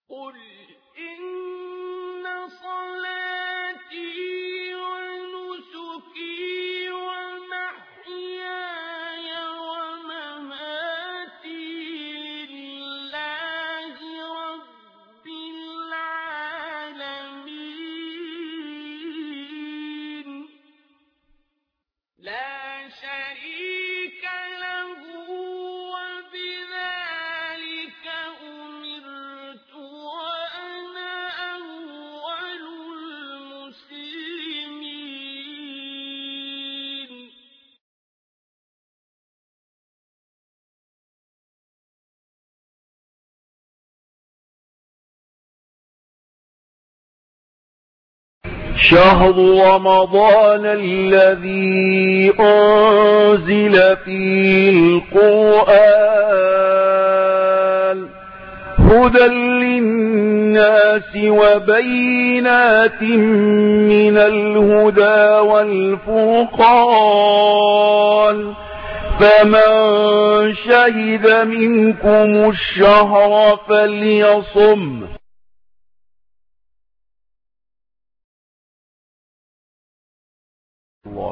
قل إن صلاتي ونسكي ومحياي ومماتي لله رب العالمين لا شريك له وبذلك أمرت وأنا أول المسلمين شهر رمضان الذي أنزل فيه القرآن هدى للناس وبينات من الهدى والفرقان فمن شهد منكم الشهر فليصم الله.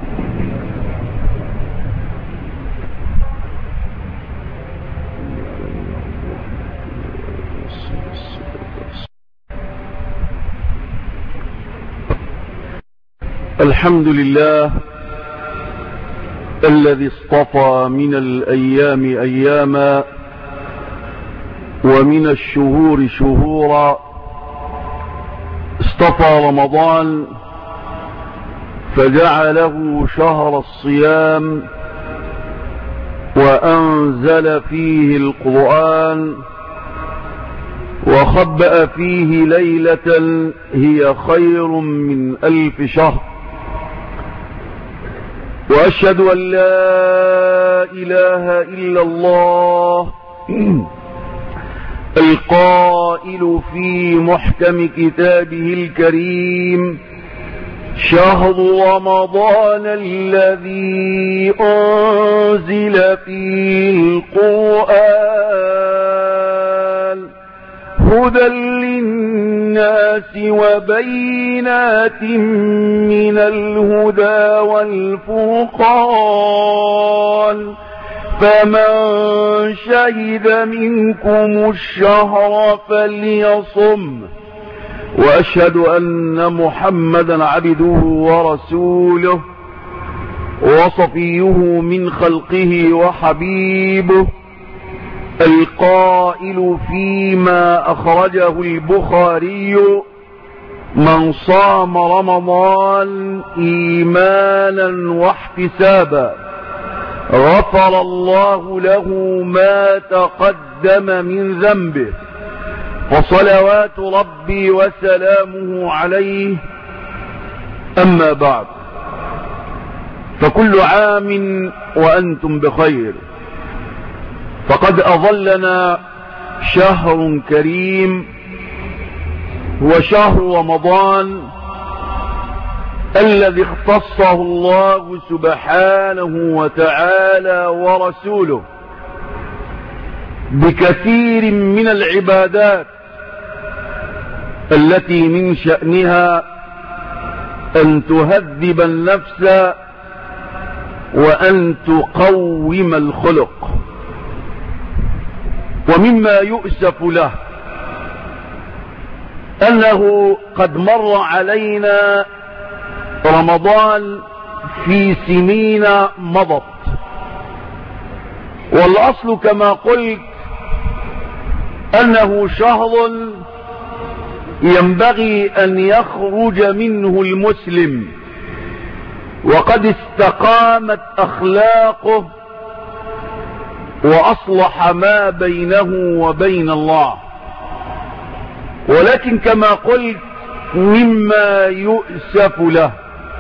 الحمد لله الذي اصطفى من الأيام أياما ومن الشهور شهورا اصطفى رمضان فجعله شهر الصيام وأنزل فيه القرآن وخبأ فيه ليلة هي خير من 1000 شهر وأشهد أن لا إله إلا الله القائل في محكم كتابه الكريم شهر رمضان الذي أنزل فيه القرآن هدى للناس وبينات من الهدى والفرقان فمن شهد منكم الشهر فليصم وأشهد أن محمدا عبده ورسوله وصفيه من خلقه وحبيبه القائل فيما أخرجه البخاري من صام رمضان إيمانا واحتسابا غفر الله له ما تقدم من ذنبه وصلوات ربي وسلامه عليه أما بعد فكل عام وأنتم بخير فقد أظلنا شهر كريم هو شهر رمضان الذي اختصه الله سبحانه وتعالى ورسوله بكثير من العبادات التي من شأنها أن تهذب النفس وأن تقوم الخلق ومما يؤسف له أنه قد مر علينا رمضان في سنين مضت والأصل كما قلت أنه شهر ينبغي أن يخرج منه المسلم وقد استقامت أخلاقه وأصلح ما بينه وبين الله ولكن كما قلت مما يؤسف له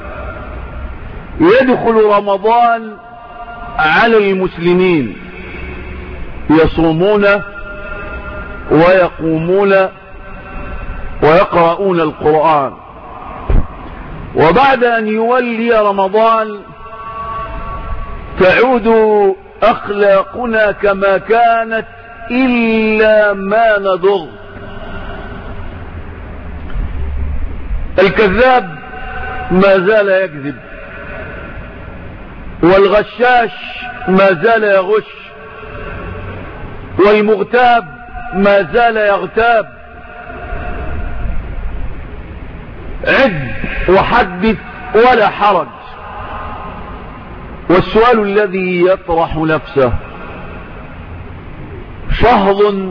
يدخل رمضان على المسلمين يصومون ويقومون ويقرؤون القرآن وبعد أن يولي رمضان تعود أخلاقنا كما كانت إلا ما نضر الكذاب ما زال يكذب، والغشاش ما زال يغش، والمغتاب ما زال يغتاب. عد وحدث ولا حرج. والسؤال الذي يطرح نفسه: شهر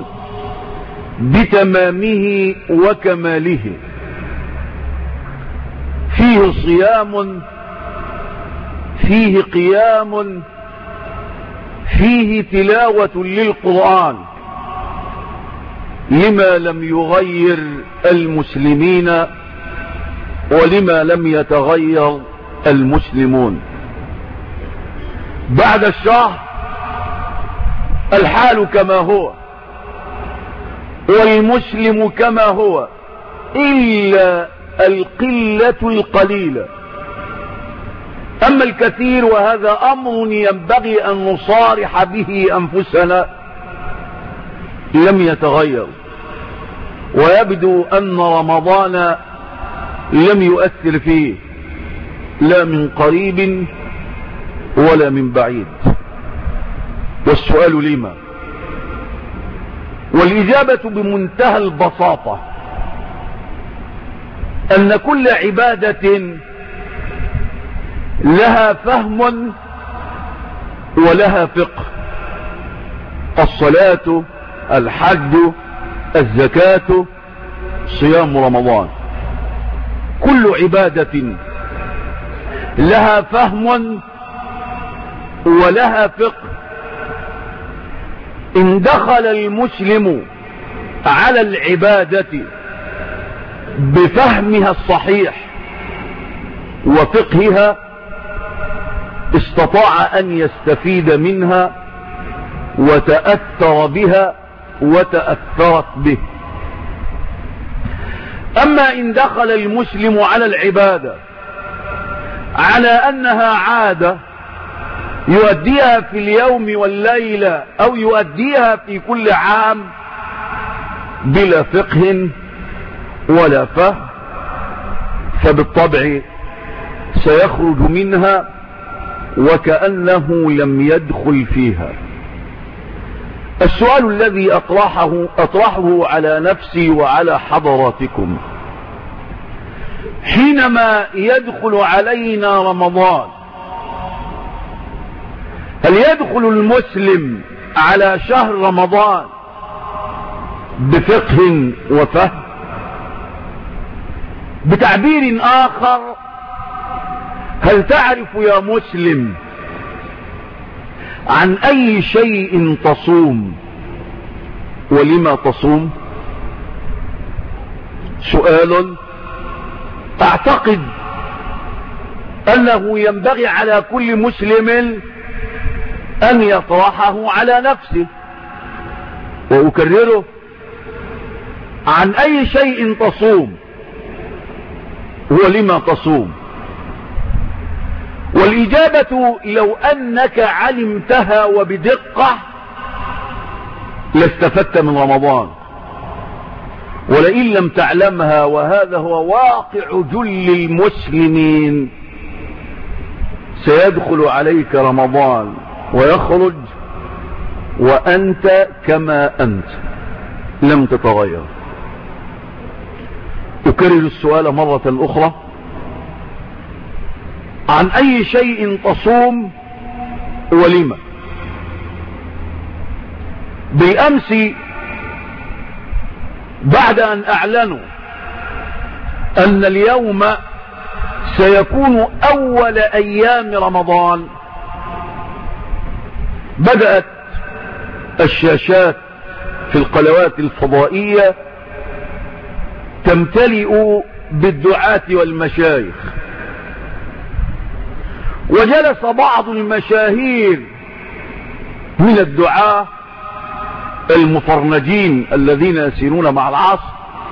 بتمامه وكماله، فيه صيام، فيه قيام، فيه تلاوة للقرآن، لما لم يغير المسلمين ولما لم يتغير المسلمون؟ بعد الشهر الحال كما هو، والمسلم كما هو، إلا القلة القليلة. أما الكثير، وهذا أمر ينبغي أن نصارح به أنفسنا، لم يتغير. ويبدو أن رمضان لم يؤثر فيه لا من قريب ولا من بعيد. والسؤال لما؟ والإجابة بمنتهى البساطة أن كل عبادة لها فهم ولها فقه. الصلاة، الحج، الزكاة، صيام رمضان، كل عبادة لها فهم ولها فقه. إن دخل المسلم على العبادة بفهمها الصحيح وفقهها، استطاع أن يستفيد منها وتأثر بها وتأثرت به. أما إن دخل المسلم على العبادة على أنها عادة يؤديها في اليوم والليلة أو يؤديها في كل عام بلا فقه ولا فهم، فبالطبع سيخرج منها وكأنه لم يدخل فيها. السؤال الذي أطرحه على نفسي وعلى حضراتكم: حينما يدخل علينا رمضان، هل يدخل المسلم على شهر رمضان بفقه وفهم؟ بتعبير آخر، هل تعرف يا مسلم عن أي شيء تصوم ولما تصوم؟ سؤال أعتقد أنه ينبغي على كل مسلم أن يطرحه على نفسه. وأكرره: عن أي شيء تصوم ولما تصوم؟ والإجابة لو أنك علمتها وبدقة لاستفدت من رمضان، ولئن لم تعلمها، وهذا هو واقع جل المسلمين، سيدخل عليك رمضان ويخرج وأنت كما أنت لم تتغير. أكرر السؤال مرة أخرى: عن أي شيء تصوم ولما؟ بالأمس بعد أن أعلنوا أن اليوم سيكون أول أيام رمضان، بدأت الشاشات في القنوات الفضائية تمتلئ بالدعاة والمشايخ، وجلس بعض المشاهير من الدعاة المفرنجين الذين يسيرون مع العصر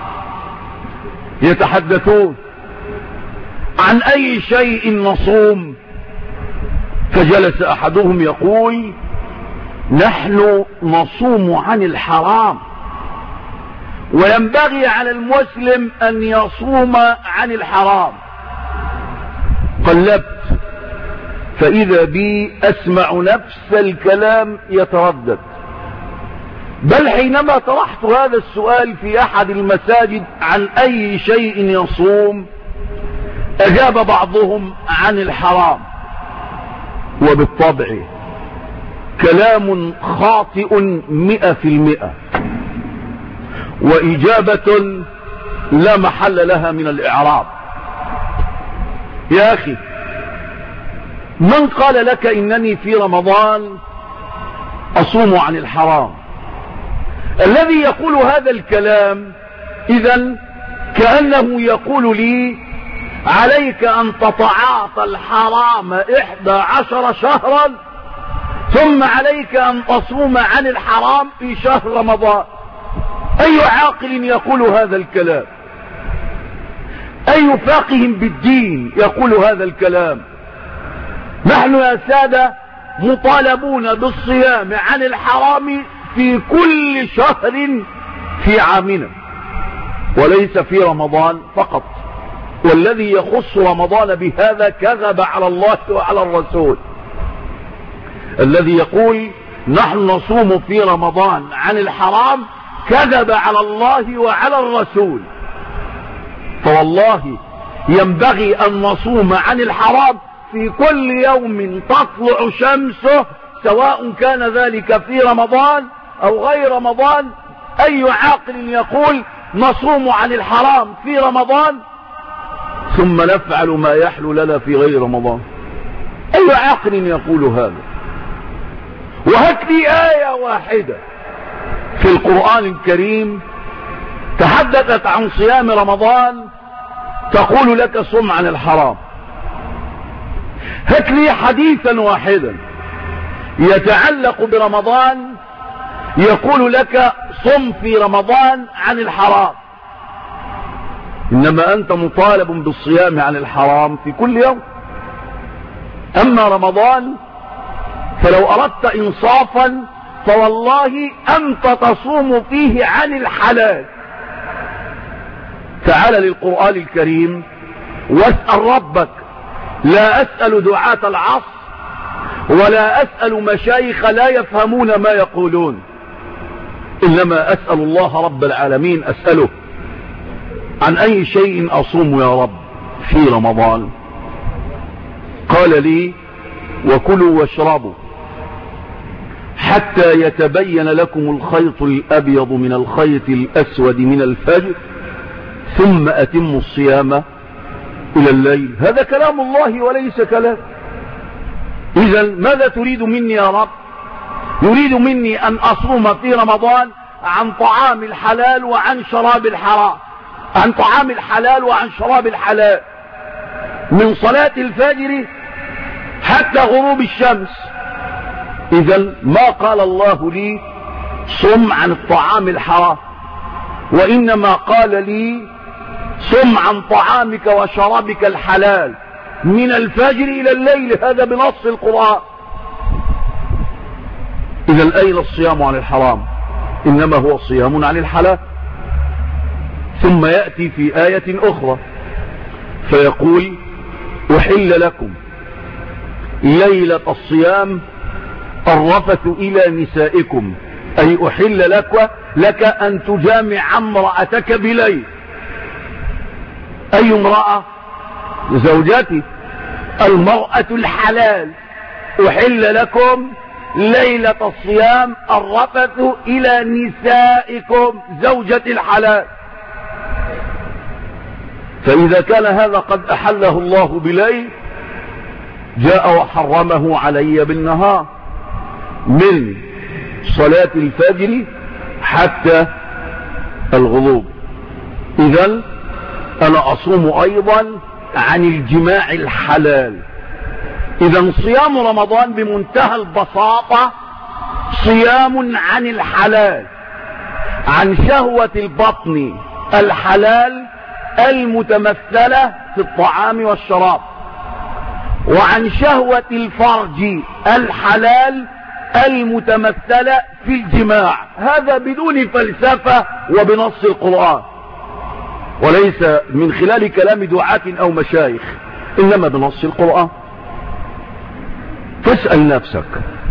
يتحدثون عن أي شيء نصوم. فجلس أحدهم يقول: نحن نصوم عن الحرام وينبغي على المسلم أن يصوم عن الحرام. قلبت فإذا بي أسمع نفس الكلام يتردد، بل حينما طرحت هذا السؤال في أحد المساجد عن أي شيء يصوم، أجاب بعضهم عن الحرام. وبالطبع كلام خاطئ 100%، وإجابة لا محل لها من الإعراب. يا أخي، من قال لك إنني في رمضان أصوم عن الحرام؟ الذي يقول هذا الكلام إذن كأنه يقول لي عليك أن تتعاطى الحرام 11 شهرا ثم عليك أن تصوم عن الحرام في شهر رمضان. أي عاقل يقول هذا الكلام؟ أي فاقه بالدين يقول هذا الكلام؟ نحن يا سادة مطالبون بالصيام عن الحرام في كل شهر في عامنا، وليس في رمضان فقط. والذي يخص رمضان بهذا كذب على الله وعلى الرسول. الذي يقول نحن نصوم في رمضان عن الحرام كذب على الله وعلى الرسول. فوالله ينبغي أن نصوم عن الحرام في كل يوم تطلع شمسه، سواء كان ذلك في رمضان أو غير رمضان. أي عاقل يقول نصوم عن الحرام في رمضان ثم نفعل ما يحلو لنا في غير رمضان؟ أي عاقل يقول هذا؟ وهات لي آية واحدة في القرآن الكريم تحدثت عن صيام رمضان تقول لك صم عن الحرام. هات لي حديثا واحدا يتعلق برمضان يقول لك صم في رمضان عن الحرام. إنما أنت مطالب بالصيام عن الحرام في كل يوم. أما رمضان فلو أردت إنصافا فوالله أنت تصوم فيه عن الحلال. تعال للقرآن الكريم واسأل ربك. لا أسأل دعاة العصر ولا أسأل مشايخ لا يفهمون ما يقولون، إنما أسأل الله رب العالمين. أسأله عن أي شيء أصوم يا رب في رمضان؟ قال لي وكلوا واشربوا حتى يتبين لكم الخيط الأبيض من الخيط الأسود من الفجر ثم أتموا الصيام إلى الليل. هذا كلام الله وليس كلام. إذن ماذا تريد مني يا رب؟ يريد مني أن أصوم في رمضان عن طعام الحلال وعن شراب الحرام، عن طعام الحلال وعن شراب الحلال، من صلاة الفجر حتى غروب الشمس. إذن ما قال الله لي صم عن الطعام الحرام، وإنما قال لي صم عن طعامك وشرابك الحلال من الفجر إلى الليل. هذا بنص القرآن. إذن أين الصيام عن الحرام؟ إنما هو صيام عن الحلال. ثم يأتي في آية أخرى فيقول أحل لكم ليلة الصيام الرفث إلى نسائكم، أي أحل لك أن تجامع امرأتك بليل. أي امرأة؟ زوجتي، المرأة الحلال. أحل لكم ليلة الصيام الرفث إلى نسائكم، زوجة الحلال. فإذا كان هذا قد أحله الله بليل، جاء وحرمه علي بالنهار من صلاة الفجر حتى الغروب. إذن أنا أصوم أيضا عن الجماع الحلال. إذن صيام رمضان بمنتهى البساطة صيام عن الحلال، عن شهوة البطن الحلال المتمثلة في الطعام والشراب، وعن شهوة الفرج الحلال المتمثلة في الجماع، هذا بدون فلسفة وبنص القرآن، وليس من خلال كلام دعاة أو مشايخ، إنما بنص القرآن. تسأل نفسك،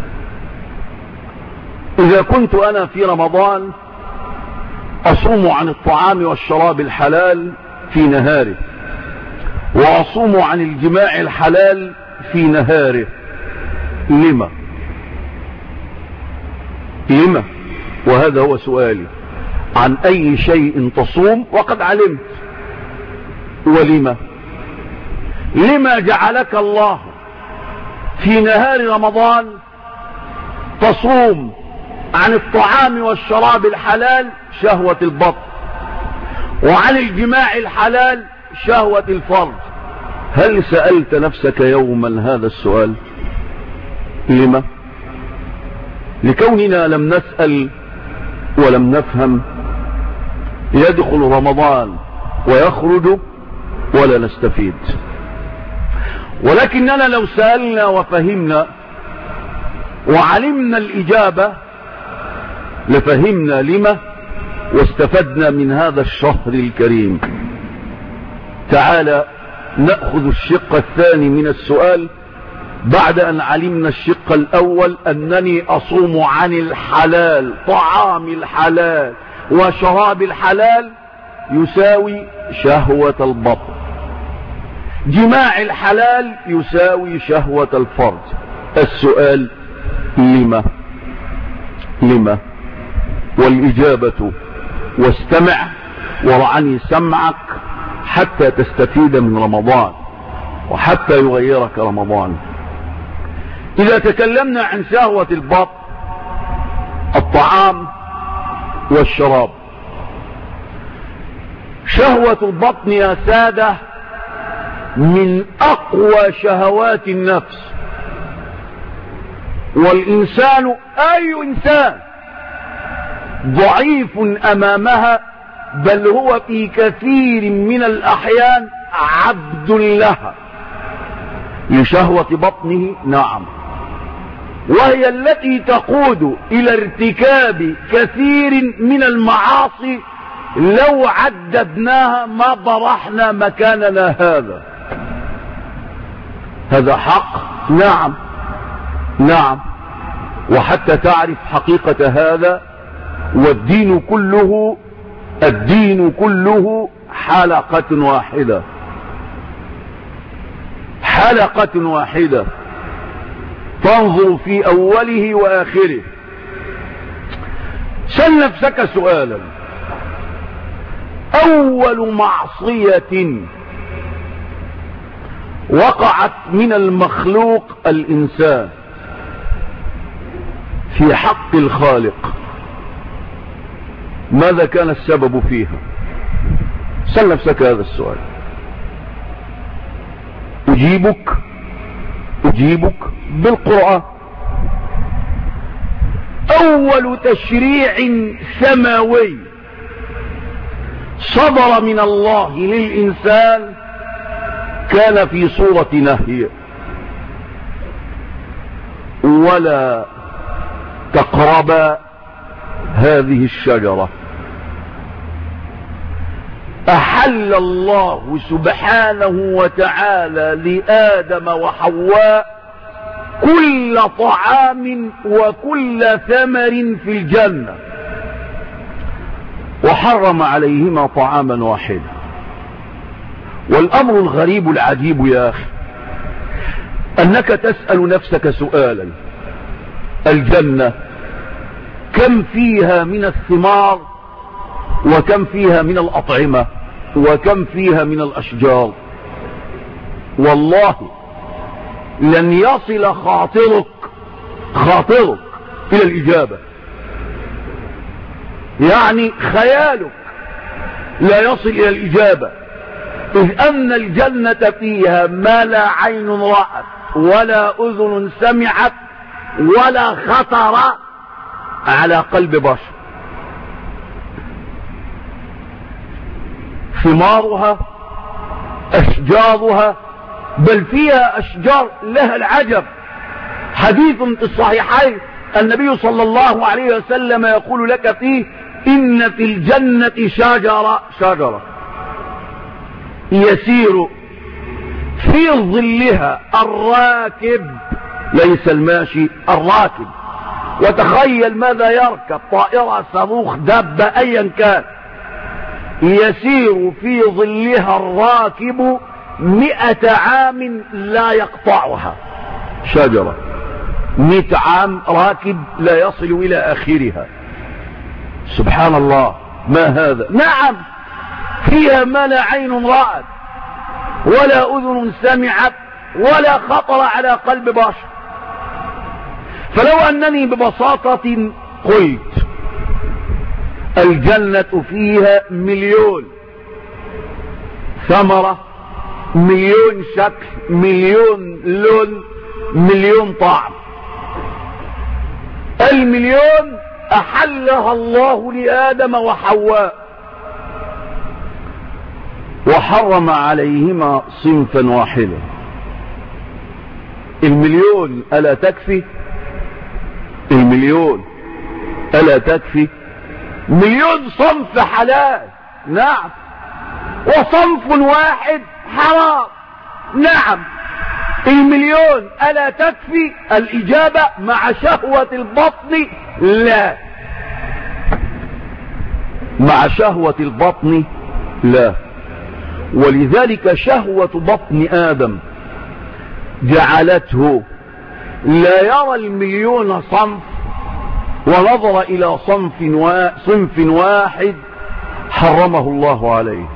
إذا كنت أنا في رمضان أصوم عن الطعام والشراب الحلال في نهاره، وأصوم عن الجماع الحلال في نهاره، لما؟ وهذا هو سؤالي. عن أي شيء تصوم وقد علمت؟ لما جعلك الله في نهار رمضان تصوم عن الطعام والشراب الحلال شهوة البطن، وعن الجماع الحلال شهوة الفرج؟ هل سألت نفسك يوما هذا السؤال؟ لما؟ لكوننا لم نسأل ولم نفهم يدخل رمضان ويخرج ولا نستفيد. ولكننا لو سألنا وفهمنا وعلمنا الإجابة لفهمنا لما واستفدنا من هذا الشهر الكريم. تعالى نأخذ الشق الثاني من السؤال بعد أن علمنا الشق الأول أنني أصوم عن الحلال، طعام الحلال وشراب الحلال يساوي شهوة البطن، جماع الحلال يساوي شهوة الفرج. السؤال لما؟ والإجابة واستمع وارعني سمعك حتى تستفيد من رمضان وحتى يغيرك رمضان. إذا تكلمنا عن شهوة البطن، الطعام والشراب، شهوة البطن يا سادة من أقوى شهوات النفس، والإنسان أي إنسان ضعيف أمامها، بل هو في كثير من الأحيان عبد لها لشهوة بطنه. نعم، وهي التي تقود إلى ارتكاب كثير من المعاصي لو عددناها ما برحنا مكاننا هذا حق. نعم، وحتى تعرف حقيقة هذا، والدين كله حلقة واحدة تنظر في أوله وآخره. سل نفسك سؤالا، أول معصية وقعت من المخلوق الإنسان في حق الخالق، ماذا كان السبب فيها؟ سل نفسك هذا السؤال. أجيبك بالقرآن. أول تشريع سماوي صدر من الله للإنسان كان في سورة نهي: ولا تقربا هذه الشجرة. أحل الله سبحانه وتعالى لآدم وحواء كل طعام وكل ثمر في الجنة، وحرم عليهما طعاما واحدا. والأمر الغريب العجيب يا أخي أنك تسأل نفسك سؤالا: الجنة كم فيها من الثمار، وكم فيها من الأطعمة، وكم فيها من الأشجار؟ والله لن يصل خاطرك إلى الإجابة، يعني خيالك لا يصل إلى الإجابة، إذ أن الجنة فيها ما لا عين رأت ولا أذن سمعت ولا خطر على قلب بشر. ثمارها، أشجارها، بل فيها أشجار لها العجب. حديث في الصحيحين النبي صلى الله عليه وسلم يقول لك فيه إن في الجنة شجرة يسير في ظلها الراكب، ليس الماشي، الراكب. وتخيل ماذا يركب، طائرة، صاروخ، دابة، أيا كان، يسير في ظلها الراكب 100 عام لا يقطعها. شجرة 100 عام راكب لا يصل إلى آخرها. سبحان الله، ما هذا؟ نعم، فيها ما لا عين رأت ولا أذن سمعت ولا خطر على قلب بشر. فلو أنني ببساطة قلت الجنة فيها 1,000,000 ثمرة، 1,000,000 شكل، 1,000,000 لون، 1,000,000 طعم، 1,000,000 أحلها الله لآدم وحواء وحرم عليهما صنفا واحدا. 1,000,000 ألا تكفي؟ 1,000,000 ألا تكفي؟ 1,000,000 صنف حلال، نعم، وصنف واحد حرام، نعم. 1,000,000 ألا تكفي؟ الإجابة مع شهوة البطن لا، مع شهوة البطن لا. ولذلك شهوة بطن آدم جعلته لا يرى 1,000,000 صنف، ونظر إلى صنف واحد حرمه الله عليه،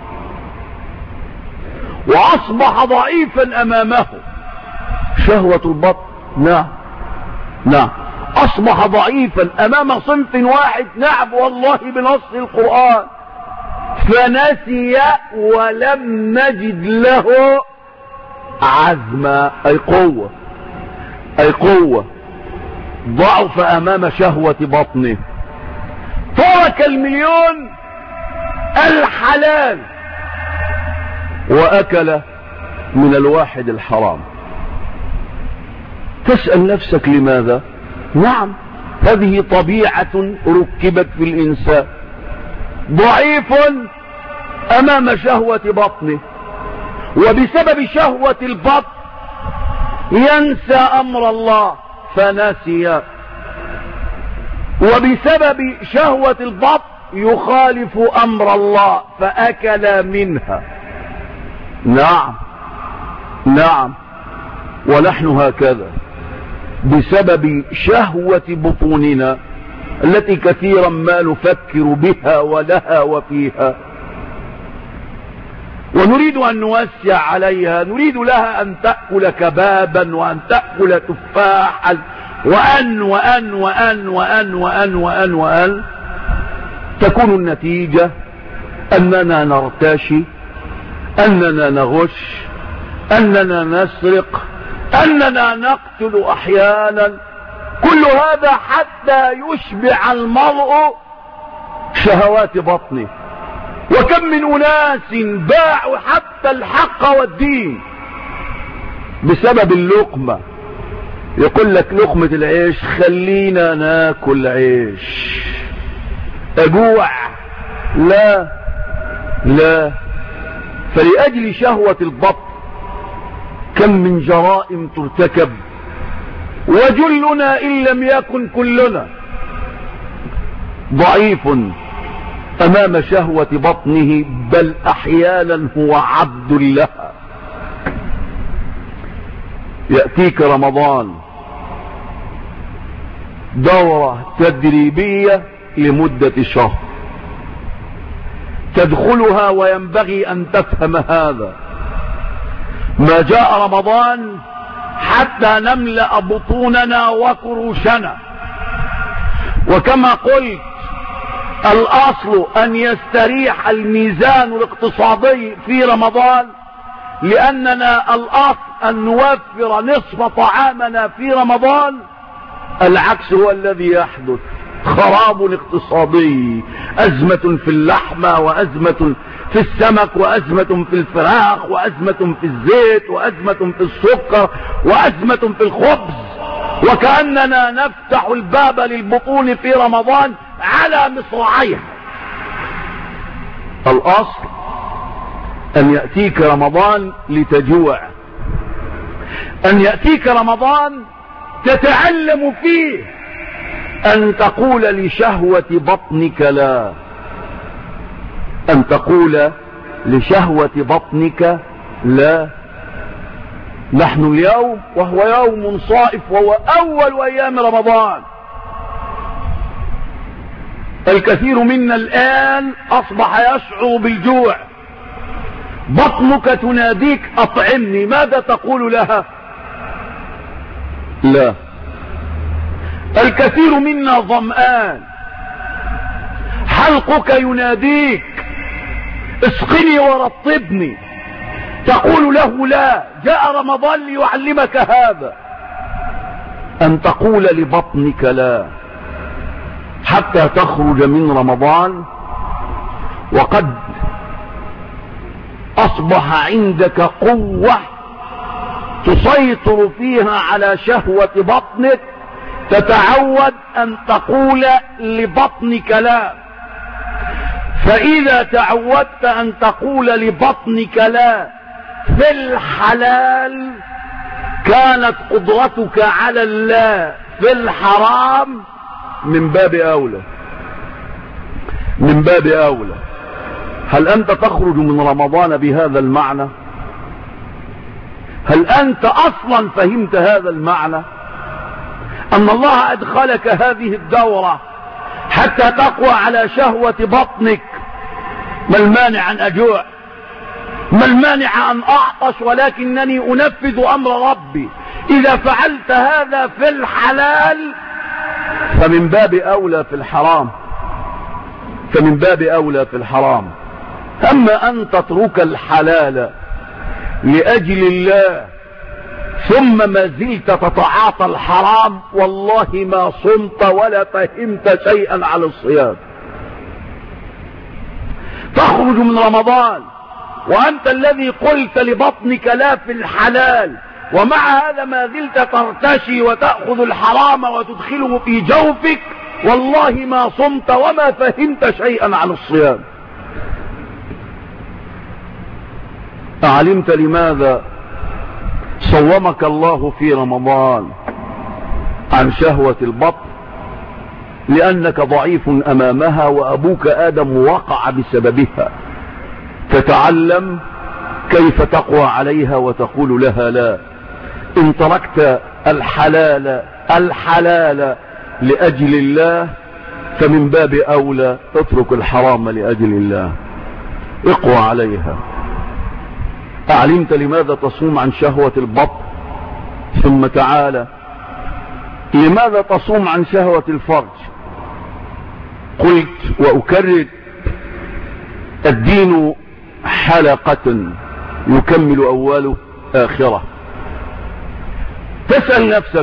وأصبح ضعيفا أمامه. شهوة البطن، نعم نعم، أصبح ضعيفا أمام صنف واحد، نعم والله بنص القرآن. فنسي ولم نجد له عزما، أي قوة، ضعف أمام شهوة بطنه، ترك 1,000,000 الحلال وأكل من الواحد الحرام. تسأل نفسك لماذا؟ نعم، هذه طبيعة ركبت في الإنسان، ضعيف أمام شهوة بطنه، وبسبب شهوة البطن ينسى أمر الله فنسي، وبسبب شهوة البطن يخالف أمر الله فأكل منها. نعم نعم، ونحن هكذا بسبب شهوة بطوننا التي كثيرا ما نفكر بها ولها وفيها، ونريد أن نوسع عليها، نريد لها أن تأكل كبابا وأن تأكل تفاحا وأن وأن وأن وأن وأن وأن وأن، تكون النتيجة أننا نرتشي، أننا نغش، أننا نسرق، أننا نقتل أحيانا. كل هذا حتى يشبع المرء شهوات بطنه. وكم من أناس باعوا حتى الحق والدين بسبب اللقمة. يقول لك لقمة العيش، خلينا ناكل عيش، أجوع؟ لا لا. فلأجل شهوة البطن كم من جرائم ترتكب، وجلنا إن لم يكن كلنا ضعيف أمام شهوة بطنه، بل أحيانا هو عبد لها. يأتيك رمضان، دورة تدريبية لمدة شهر تدخلها، وينبغي أن تفهم هذا. ما جاء رمضان حتى نملأ بطوننا وكروشنا، وكما قلت الأصل أن يستريح الميزان الاقتصادي في رمضان، لأننا الأصل أن نوفر نصف طعامنا في رمضان. العكس هو الذي يحدث، خراب اقتصادي، أزمة في اللحمة، وأزمة في السمك، وأزمة في الفراخ، وأزمة في الزيت، وأزمة في السكر، وأزمة في الخبز. وكأننا نفتح الباب للبطون في رمضان على مصراعيها. الأصل أن يأتيك رمضان لتجوع، أن يأتيك رمضان تتعلم فيه أن تقول لشهوة بطنك لا، أن تقول لشهوة بطنك لا. نحن اليوم وهو يوم صائف وهو أول أيام رمضان، الكثير منا الآن أصبح يشعر بالجوع، بطنك تناديك أطعمني، ماذا تقول لها؟ لا. الكثير منا ظمآن، حلقك يناديك اسقني ورطبني، تقول له لا، جاء رمضان ليعلمك هذا، أن تقول لبطنك لا، حتى تخرج من رمضان وقد أصبح عندك قوة تسيطر فيها على شهوة بطنك، تتعود أن تقول لبطنك لا. فإذا تعودت أن تقول لبطنك لا في الحلال، كانت قدرتك على الله في الحرام من باب أولى، من باب أولى. هل أنت تخرج من رمضان بهذا المعنى؟ هل أنت أصلا فهمت هذا المعنى؟ أن الله أدخلك هذه الدورة حتى تقوى على شهوة بطنك. ما المانع أن أجوع؟ ما المانع أن أعطش ولكنني أنفذ أمر ربي؟ إذا فعلت هذا في الحلال فمن باب أولى في الحرام، فمن باب أولى في الحرام. أما أن تترك الحلال لأجل الله ثم ما زلت تتعاطى الحرام، والله ما صمت ولا فهمت شيئا عن الصيام. تخرج من رمضان وأنت الذي قلت لبطنك لا في الحلال، ومع هذا ما زلت ترتشي وتأخذ الحرام وتدخله في جوفك، والله ما صمت وما فهمت شيئا عن الصيام. أعلمت لماذا صومك الله في رمضان عن شهوة البطن؟ لأنك ضعيف أمامها وأبوك آدم وقع بسببها، تتعلم كيف تقوى عليها وتقول لها لا. إن تركت الحلال لأجل الله فمن باب أولى اترك الحرام لأجل الله، اقوى عليها. أعلمت لماذا تصوم عن شهوة البطن؟ ثم تعالى لماذا تصوم عن شهوة الفرج؟ قلت وأكرر: الدين حلقة يكمل أوله آخرة. تسأل نفسك: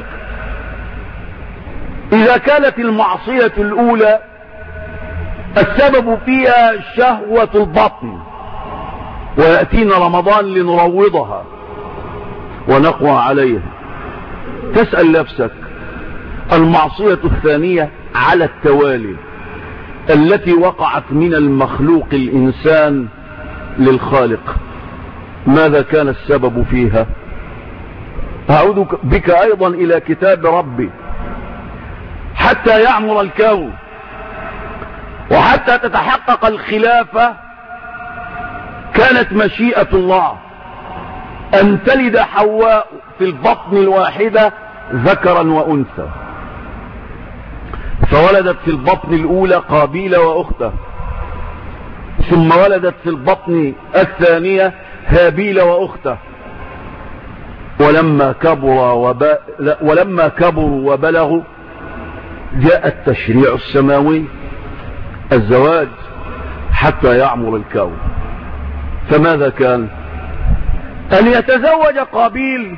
إذا كانت المعصية الأولى السبب فيها شهوة البطن ويأتينا رمضان لنروضها ونقوى عليها، تسأل نفسك المعصية الثانية على التوالي التي وقعت من المخلوق الإنسان للخالق، ماذا كان السبب فيها؟ أعود بك أيضا إلى كتاب ربي حتى يعمر الكون وحتى تتحقق الخلافة. كانت مشيئة الله أن تلد حواء في البطن الواحدة ذكرا وأنثى، فولدت في البطن الأولى قابيل وأخته، ثم ولدت في البطن الثانية هابيل وأخته. ولما كبروا وبلغوا جاء التشريع السماوي، الزواج حتى يعمر الكون. فماذا كان؟ أن يتزوج قابيل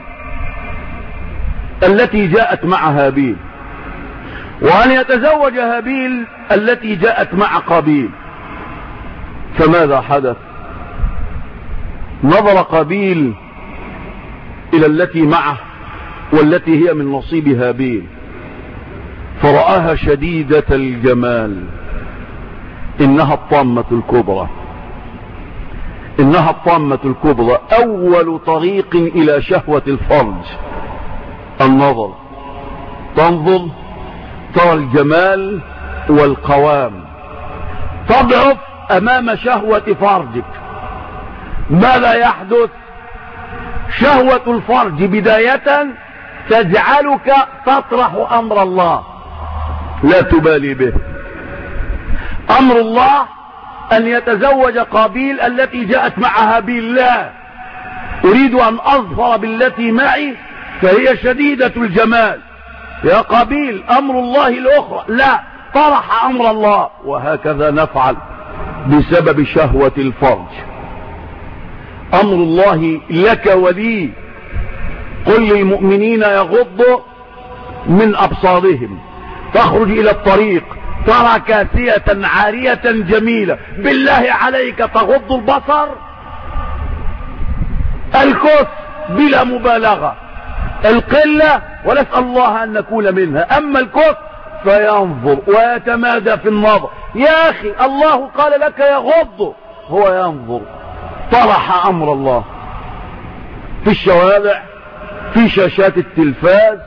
التي جاءت مع هابيل، وأن يتزوج هابيل التي جاءت مع قابيل. فماذا حدث؟ نظر قابيل إلى التي معه والتي هي من نصيب هابيل، فرآها شديدة الجمال. إنها الطامة الكبرى، إنها الطامة الكبرى، أول طريق إلى شهوة الفرج النظر. تنظر ترى الجمال والقوام، تضعف أمام شهوة فرجك. ماذا يحدث؟ شهوة الفرج بداية تجعلك تطرح أمر الله، لا تبالي به. أمر الله أن يتزوج قابيل التي جاءت مع هابيل، لا، أريد أن أظفر بالتي معي فهي شديدة الجمال. يا قابيل أمر الله الأخرى، لا، طرح أمر الله. وهكذا نفعل بسبب شهوة الفرج. أمر الله لك ولي. قل للمؤمنين يغضوا من أبصارهم. تخرج إلى الطريق ترى كاسية عارية جميلة، بالله عليك تغض البصر؟ الكف بلا مبالغة، القلة ونسأل الله أن نكون منها، أما الكف فينظر ويتمادى في النظر. يا أخي الله قال لك يغض، هو ينظر. طرح أمر الله في الشوارع، في شاشات التلفاز،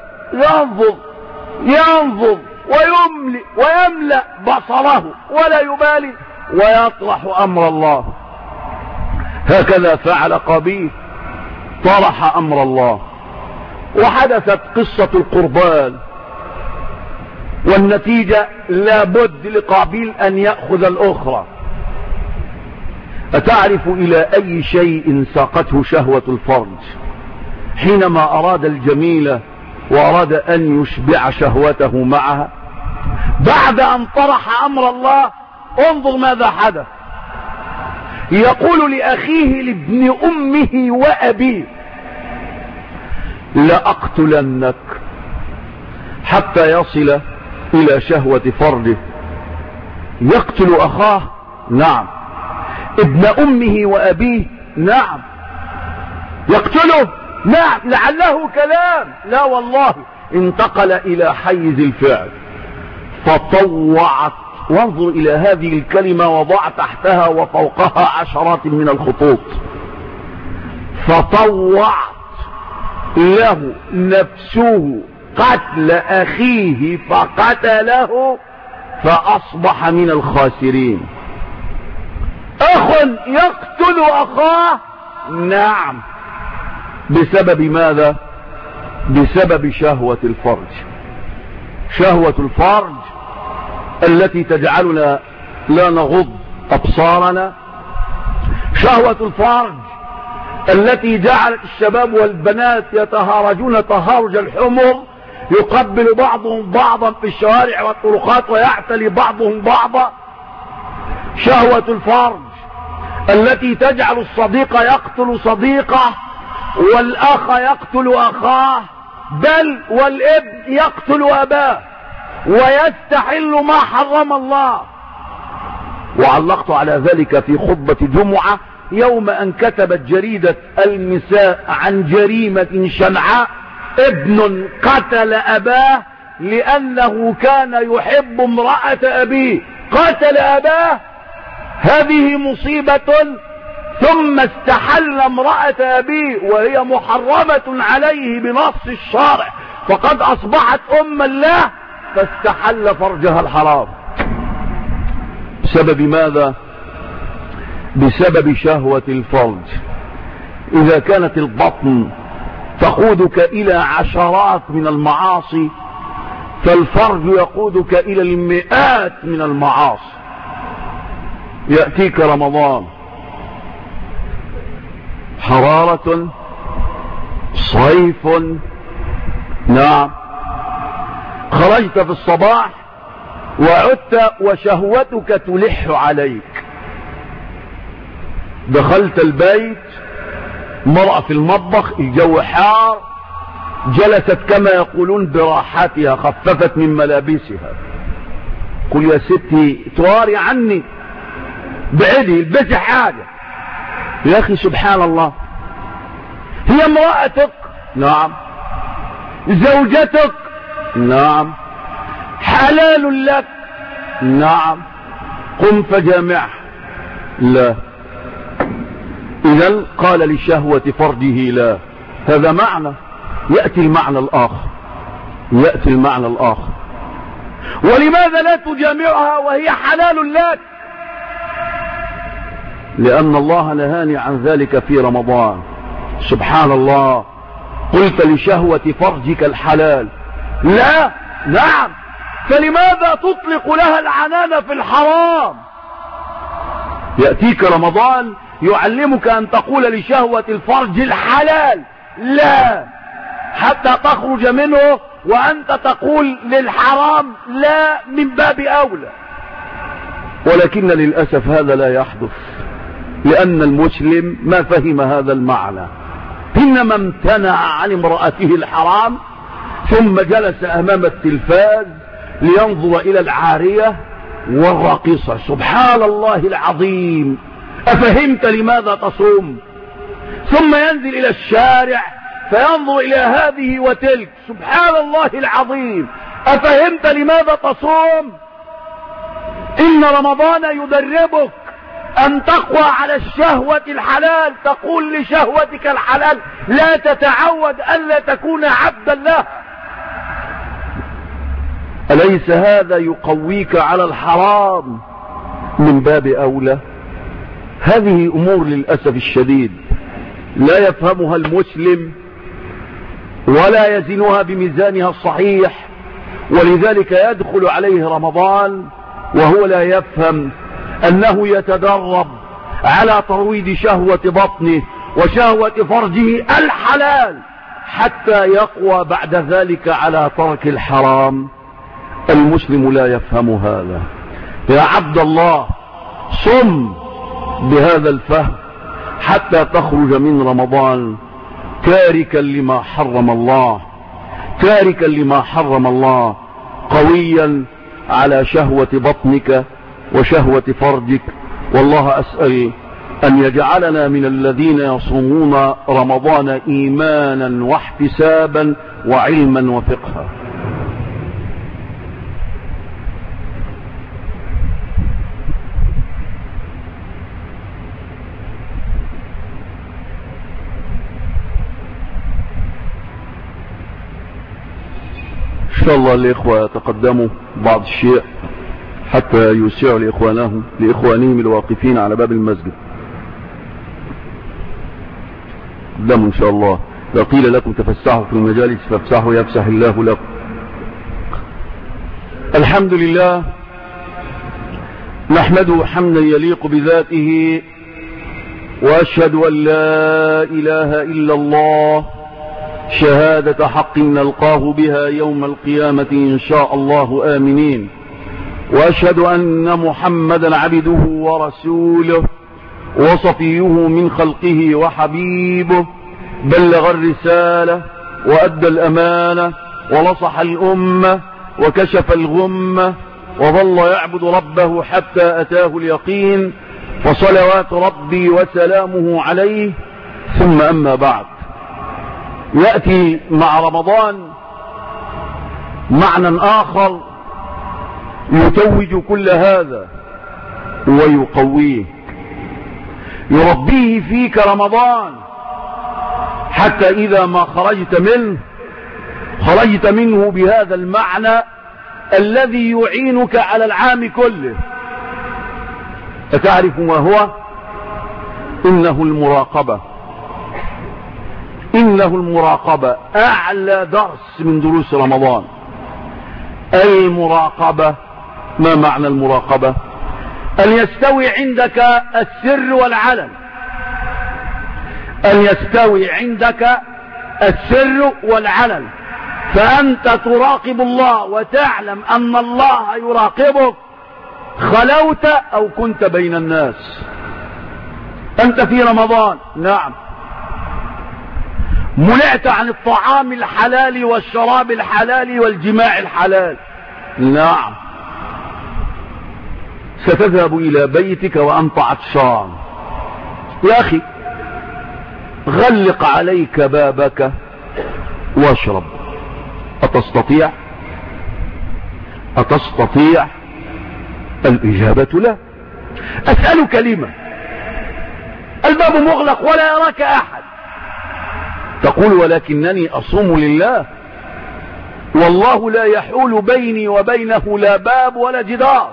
ينظر ويملأ بصره ولا يبالي ويطرح أمر الله. هكذا فعل قابيل، طرح أمر الله. وحدثت قصة القربان، والنتيجة لابد لقابيل أن يأخذ الأخرى. أتعرف إلى أي شيء ساقته شهوة الفرج؟ حينما أراد الجميلة وأراد أن يشبع شهوته معها بعد أن طرح أمر الله، انظر ماذا حدث. يقول لأخيه لابن أمه وأبيه: لأقتلنك، حتى يصل إلى شهوة فرجه. يقتل أخاه؟ نعم. ابن أمه وأبيه؟ نعم. يقتله؟ نعم. لعله كلام؟ لا والله، انتقل إلى حيز الفعل. فطوعت، وانظر إلى هذه الكلمة، وضع تحتها وفوقها عشرات من الخطوط. فطوعت له نفسه قتل أخيه فقتله، فأصبح من الخاسرين. أخ يقتل أخاه؟ نعم. بسبب ماذا؟ بسبب شهوة الفرج. شهوة الفرج التي تجعلنا لا نغض أبصارنا، شهوة الفرج التي جعلت الشباب والبنات يتهارجون تهارج الحمر، يقبل بعضهم بعضا في الشوارع والطرقات ويعتلي بعضهم بعضا. شهوة الفرج التي تجعل الصديق يقتل صديقه، والأخ يقتل أخاه، بل والابن يقتل أباه ويستحل ما حرم الله. وعلقت على ذلك في خطبة جمعة يوم أن كتبت جريدة المساء عن جريمة شنعاء: ابن قتل أباه لأنه كان يحب امرأة أبيه، قتل أباه، هذه مصيبة، ثم استحل امرأة أبيه وهي محرمة عليه بنص الشارع، فقد أصبحت أما له، فاستحل فرجها الحرام. بسبب ماذا؟ بسبب شهوة الفرج. إذا كانت البطن تقودك إلى عشرات من المعاصي، فالفرج يقودك إلى المئات من المعاصي. يأتيك رمضان، حرارة، صيف، نعم، خرجت في الصباح وعدت وشهوتك تلح عليك. دخلت البيت، مرأة في المطبخ، الجو حار، جلست كما يقولون براحتها، خففت من ملابسها. قل يا ستي تواري عني، بعدي، البسي حاجة. يا أخي سبحان الله، هي امرأتك، نعم، زوجتك؟ نعم. حلال لك؟ نعم. قم فجامعه؟ لا. إذن قال لشهوة فرجه لا. هذا معنى. يأتي المعنى الآخر، يأتي المعنى الآخر. ولماذا لا تجامعها وهي حلال لك؟ لأن الله نهاني عن ذلك في رمضان. سبحان الله، قلت لشهوة فرجك الحلال لا. نعم. فلماذا تطلق لها العنان في الحرام؟ يأتيك رمضان يعلمك أن تقول لشهوة الفرج الحلال لا، حتى تخرج منه، وأنت تقول للحرام لا من باب أولى. ولكن للأسف هذا لا يحدث، لأن المسلم ما فهم هذا المعنى، إنما امتنع عن امرأته الحرام ثم جلس أمام التلفاز لينظر إلى العارية والراقصة. سبحان الله العظيم، أفهمت لماذا تصوم؟ ثم ينزل إلى الشارع فينظر إلى هذه وتلك. سبحان الله العظيم، أفهمت لماذا تصوم؟ إن رمضان يدربك أن تقوى على الشهوة الحلال، تقول لشهوتك الحلال لا، تتعود ألا تكون عبدا له. أليس هذا يقويك على الحرام من باب أولى؟ هذه أمور للأسف الشديد لا يفهمها المسلم ولا يزنها بميزانها الصحيح، ولذلك يدخل عليه رمضان وهو لا يفهم أنه يتدرب على ترويض شهوة بطنه وشهوة فرجه الحلال حتى يقوى بعد ذلك على ترك الحرام. المسلم لا يفهم هذا. يا عبد الله، صم بهذا الفهم حتى تخرج من رمضان تاركا لما حرم الله، تاركا لما حرم الله، قويا على شهوة بطنك وشهوة فرجك. والله أسأل أن يجعلنا من الذين يصومون رمضان إيمانا واحتسابا وعلما وفقها. إن شاء الله الإخوة يتقدموا بعض الشيء حتى يسيعوا لإخوانهم الواقفين على باب المسجد. قدموا إن شاء الله. لو قيل لكم تفسحوا في المجالس فافسحوا يفسح الله لكم. الحمد لله نحمده حمدا يليق بذاته، وأشهد أن لا إله إلا الله شهادة حق نلقاه بها يوم القيامة إن شاء الله آمنين. وأشهد أن محمدا عبده ورسوله وصفيه من خلقه وحبيبه، بلغ الرسالة وأدى الأمانة ونصح الأمة وكشف الغمة، وظل يعبد ربه حتى أتاه اليقين، فصلوات ربي وسلامه عليه. ثم أما بعد، يأتي مع رمضان معنى آخر يتوج كل هذا ويقويه، يربيه فيك رمضان حتى إذا ما خرجت منه بهذا المعنى الذي يعينك على العام كله. أتعرف ما هو؟ إنه المراقبة. إنه المراقبة أعلى درس من دروس رمضان. المراقبة، ما معنى المراقبة؟ أن يستوي عندك السر والعلن، أن يستوي عندك السر والعلن، فأنت تراقب الله وتعلم أن الله يراقبك، خلوت أو كنت بين الناس. أنت في رمضان، نعم، منعت عن الطعام الحلال والشراب الحلال والجماع الحلال، نعم، ستذهب إلى بيتك وأنت عطشان. يا أخي غلق عليك بابك واشرب، أتستطيع الإجابة لا. أسأل كلمة، الباب مغلق ولا يراك أحد، تقول ولكنني أصوم لله والله لا يحول بيني وبينه لا باب ولا جدار،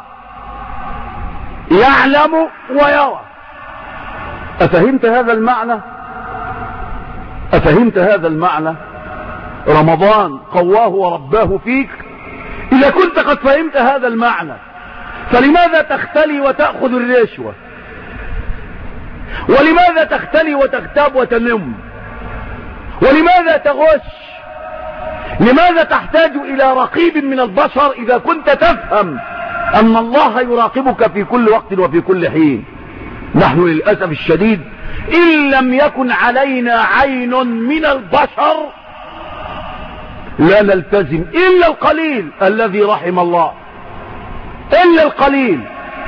يعلم ويرى. أفهمت هذا المعنى؟ أفهمت هذا المعنى؟ رمضان قواه ورباه فيك. إذا كنت قد فهمت هذا المعنى فلماذا تختلي وتأخذ الرشوة؟ ولماذا تختلي وتغتاب وتنم؟ ولماذا تغش؟ لماذا تحتاج إلى رقيب من البشر إذا كنت تفهم أن الله يراقبك في كل وقت وفي كل حين؟ نحن للأسف الشديد إن لم يكن علينا عين من البشر لا نلتزم إلا القليل الذي رحم الله، إلا القليل.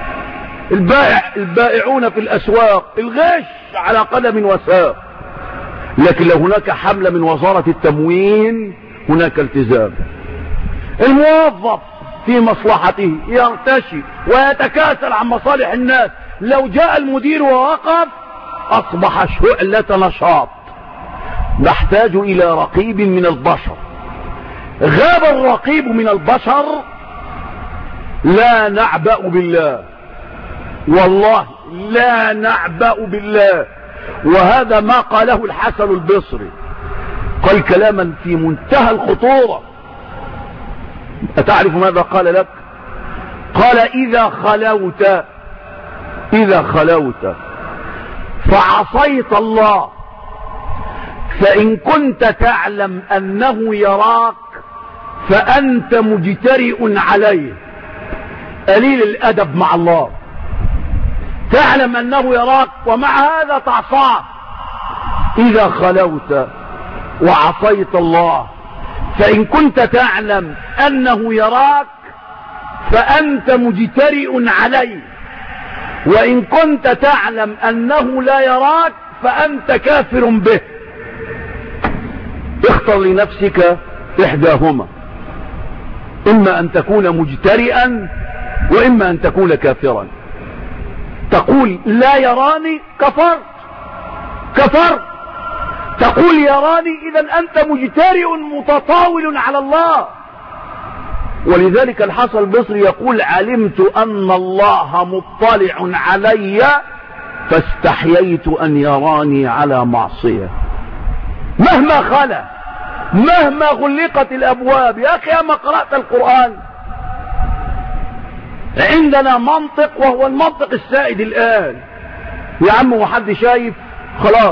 البائعون في الأسواق، الغش على قدم وساق، لكن لو هناك حملة من وزارة التموين هناك التزام. الموظف في مصلحته يرتشي ويتكاسل عن مصالح الناس، لو جاء المدير ووقف أصبح شعلة نشاط. نحتاج إلى رقيب من البشر. غاب الرقيب من البشر لا نعبأ بالله، والله لا نعبأ بالله. وهذا ما قاله الحسن البصري، قال كلاما في منتهى الخطورة. أتعرف ماذا قال لك؟ قال إذا خلوت فعصيت الله فإن كنت تعلم أنه يراك فأنت مجترئ عليه. قليل الأدب مع الله، تعلم أنه يراك ومع هذا تعصاه. إذا خلوت وعصيت الله فإن كنت تعلم أنه يراك فأنت مجترئ عليه، وإن كنت تعلم أنه لا يراك فأنت كافر به. اختر لنفسك إحداهما، إما أن تكون مجترئا وإما أن تكون كافرا. تقول لا يراني، كفرت. تقول يراني، إذن أنت مجترئ متطاول على الله. ولذلك الحسن البصري يقول علمت أن الله مطلع علي فاستحييت أن يراني على معصية. مهما خلا، مهما غلقت الأبواب. يا أخي أما قرأت القرآن؟ عندنا منطق وهو المنطق السائد الآن. يا عم وحد شايف؟ خلاص.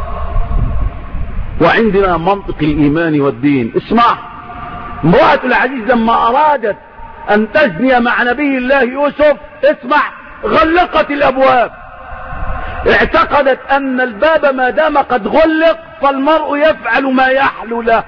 وعندنا منطق الإيمان والدين. اسمع، امرأة العزيز لما أرادت أن تزني مع نبي الله يوسف، اسمع، غلقت الأبواب. اعتقدت أن الباب ما دام قد غلق فالمرء يفعل ما يحلو له.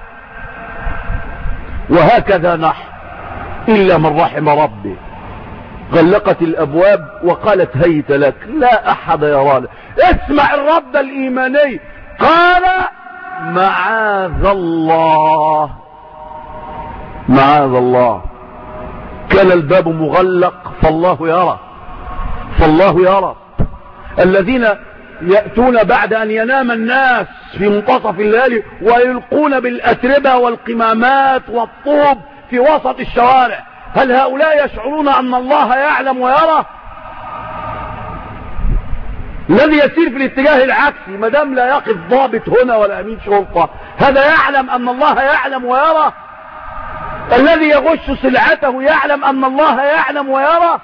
وهكذا نحن إلا من رحم ربي. غلقت الأبواب وقالت هيت لك، لا أحد يرانا. اسمع الرد الإيماني، قال معاذ الله، معاذ الله. كان الباب مغلق فالله يرى. الذين يأتون بعد أن ينام الناس في منتصف الليل ويلقون بالأتربة والقمامات والطوب في وسط الشوارع، هل هؤلاء يشعرون أن الله يعلم ويرى؟ الذي يسير في الاتجاه العكسي مدام لا يقف ضابط هنا ولا أمين شرطة، هذا يعلم أن الله يعلم ويرى؟ الذي يغش سلعته يعلم أن الله يعلم ويرى؟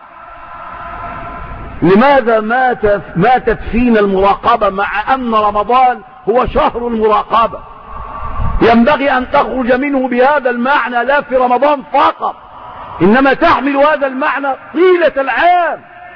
لماذا ماتت فينا المراقبة مع أن رمضان هو شهر المراقبة؟ ينبغي أن تخرج منه بهذا المعنى، لا في رمضان فقط، إنما تحمل هذا المعنى طيلة العام.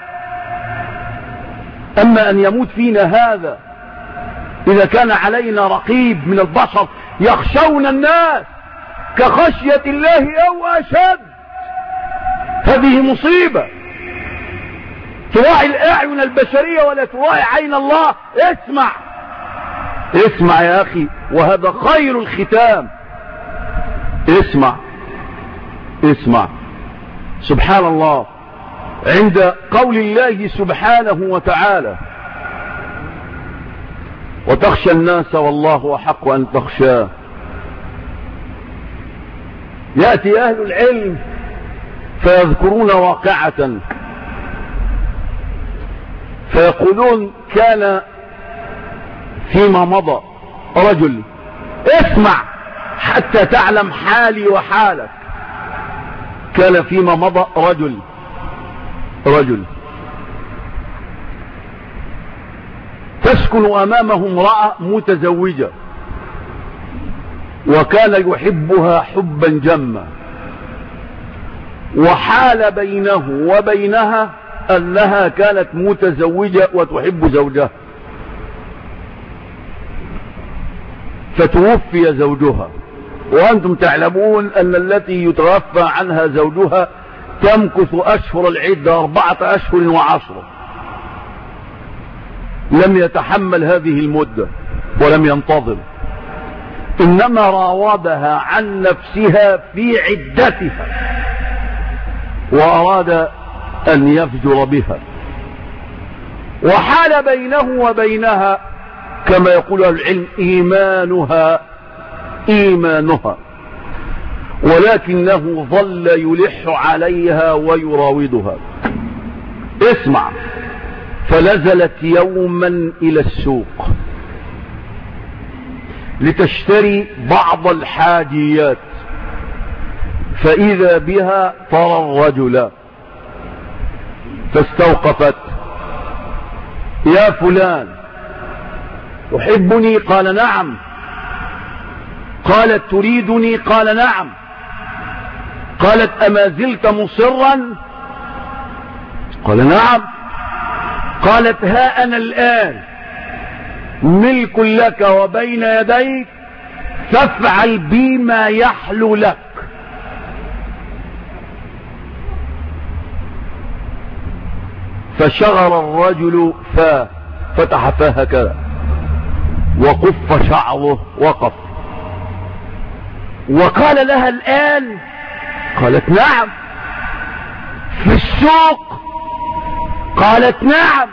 أما أن يموت فينا هذا إذا كان علينا رقيب من البشر يخشون الناس كخشية الله أو أشد، هذه مصيبة. تراعي الأعين البشرية ولا تراعي عين الله. اسمع يا أخي، وهذا خير الختام. اسمع سبحان الله، عند قول الله سبحانه وتعالى وتخشى الناس والله أحق أن تخشاه، يأتي أهل العلم فيذكرون واقعة فيقولون كان فيما مضى رجل، اسمع حتى تعلم حالي وحالك، كان فيما مضى رجل تسكن أمامه امرأة متزوجة، وكان يحبها حبا جما، وحال بينه وبينها أنها كانت متزوجة وتحب زوجها، فتوفي زوجها، وأنتم تعلمون أن التي يتوفى عنها زوجها تمكث أشهر العدة 4 أشهر و10، لم يتحمل هذه المدة ولم ينتظر، إنما راودها عن نفسها في عدتها وأراد أن يفجر بها، وحال بينه وبينها كما يقول العلم إيمانها، ولكنه ظل يلح عليها ويراودها. اسمع، فنزلت يوما إلى السوق لتشتري بعض الحاجيات، فإذا بها ترى الرجل فاستوقفت، يا فلان تحبني؟ قال نعم. قالت تريدني؟ قال نعم. قالت أما زلت مصرا؟ قال نعم. قالت ها أنا الآن ملك لك وبين يديك، فافعل بي ما يحلو لك. فشغر الرجل فتح فاه هكذا وقف شعره، وقف وقال لها الآن؟ قالت نعم. في السوق؟ قالت نعم.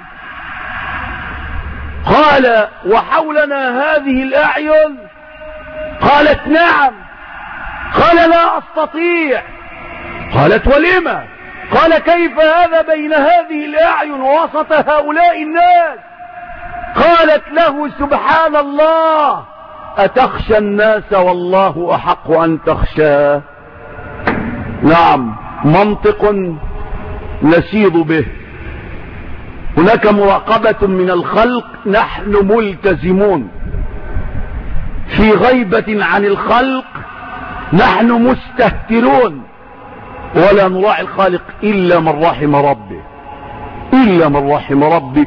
قال وحولنا هذه الأعين؟ قالت نعم. قال لا أستطيع. قالت ولما؟ قال كيف هذا بين هذه الأعين وسط هؤلاء الناس؟ قالت له سبحان الله، أتخشى الناس والله أحق أن تخشاه؟ نعم، منطق نسيض به. هناك مراقبة من الخلق، نحن ملتزمون. في غيبة عن الخلق نحن مستهترون، ولا نراعي الخالق إلا من رحم ربه، إلا من رحم ربه،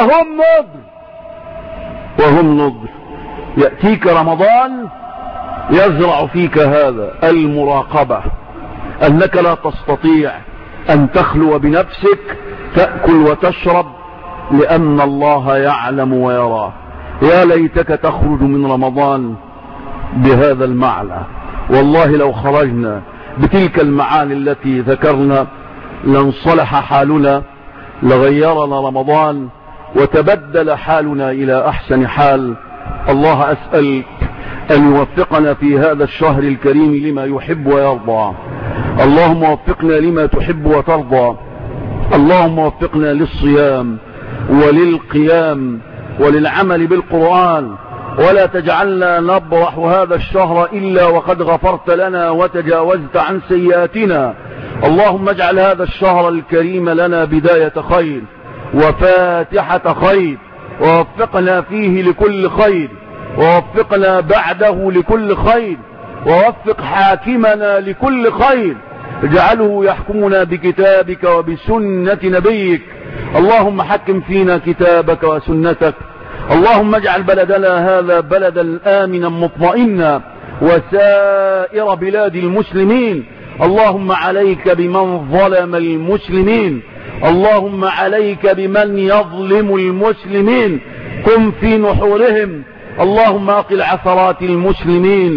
وهم نضر. يأتيك رمضان يزرع فيك هذا المراقبة، أنك لا تستطيع أن تخلو بنفسك تأكل وتشرب، لأن الله يعلم ويرى. يا ليتك تخرج من رمضان بهذا المعنى. والله لو خرجنا بتلك المعاني التي ذكرنا لانصلح حالنا، لغيرنا رمضان وتبدل حالنا إلى أحسن حال. الله أسأل أن يوفقنا في هذا الشهر الكريم لما يحب ويرضى. اللهم وفقنا لما تحب وترضى. اللهم وفقنا للصيام وللقيام وللعمل بالقرآن، ولا تجعلنا نبرح هذا الشهر إلا وقد غفرت لنا وتجاوزت عن سيئاتنا. اللهم اجعل هذا الشهر الكريم لنا بداية خير وفاتحة خير، ووفقنا فيه لكل خير، ووفقنا بعده لكل خير، ووفق حاكمنا لكل خير، اجعله يحكمنا بكتابك وبسنة نبيك. اللهم حكم فينا كتابك وسنتك. اللهم اجعل بلدنا هذا بلدا آمنا مطمئنا وسائر بلاد المسلمين. اللهم عليك بمن ظلم المسلمين، اللهم عليك بمن يظلم المسلمين، قم في نحورهم. اللهم اقل عثرات المسلمين،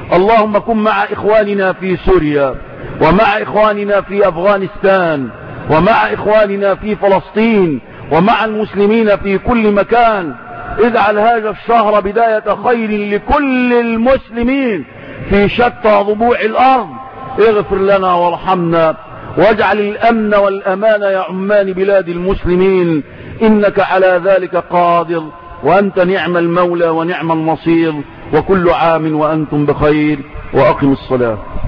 اللهم كن مع إخواننا في سوريا، ومع إخواننا في أفغانستان، ومع إخواننا في فلسطين، ومع المسلمين في كل مكان. اجعل هذا الشهر بداية خير لكل المسلمين في شتى ضبوع الأرض. اغفر لنا وارحمنا، واجعل الأمن والأمان يعمان بلاد المسلمين، إنك على ذلك قادر، وأنت نعم المولى ونعم النصير. وكل عام وأنتم بخير، وأقم الصلاة.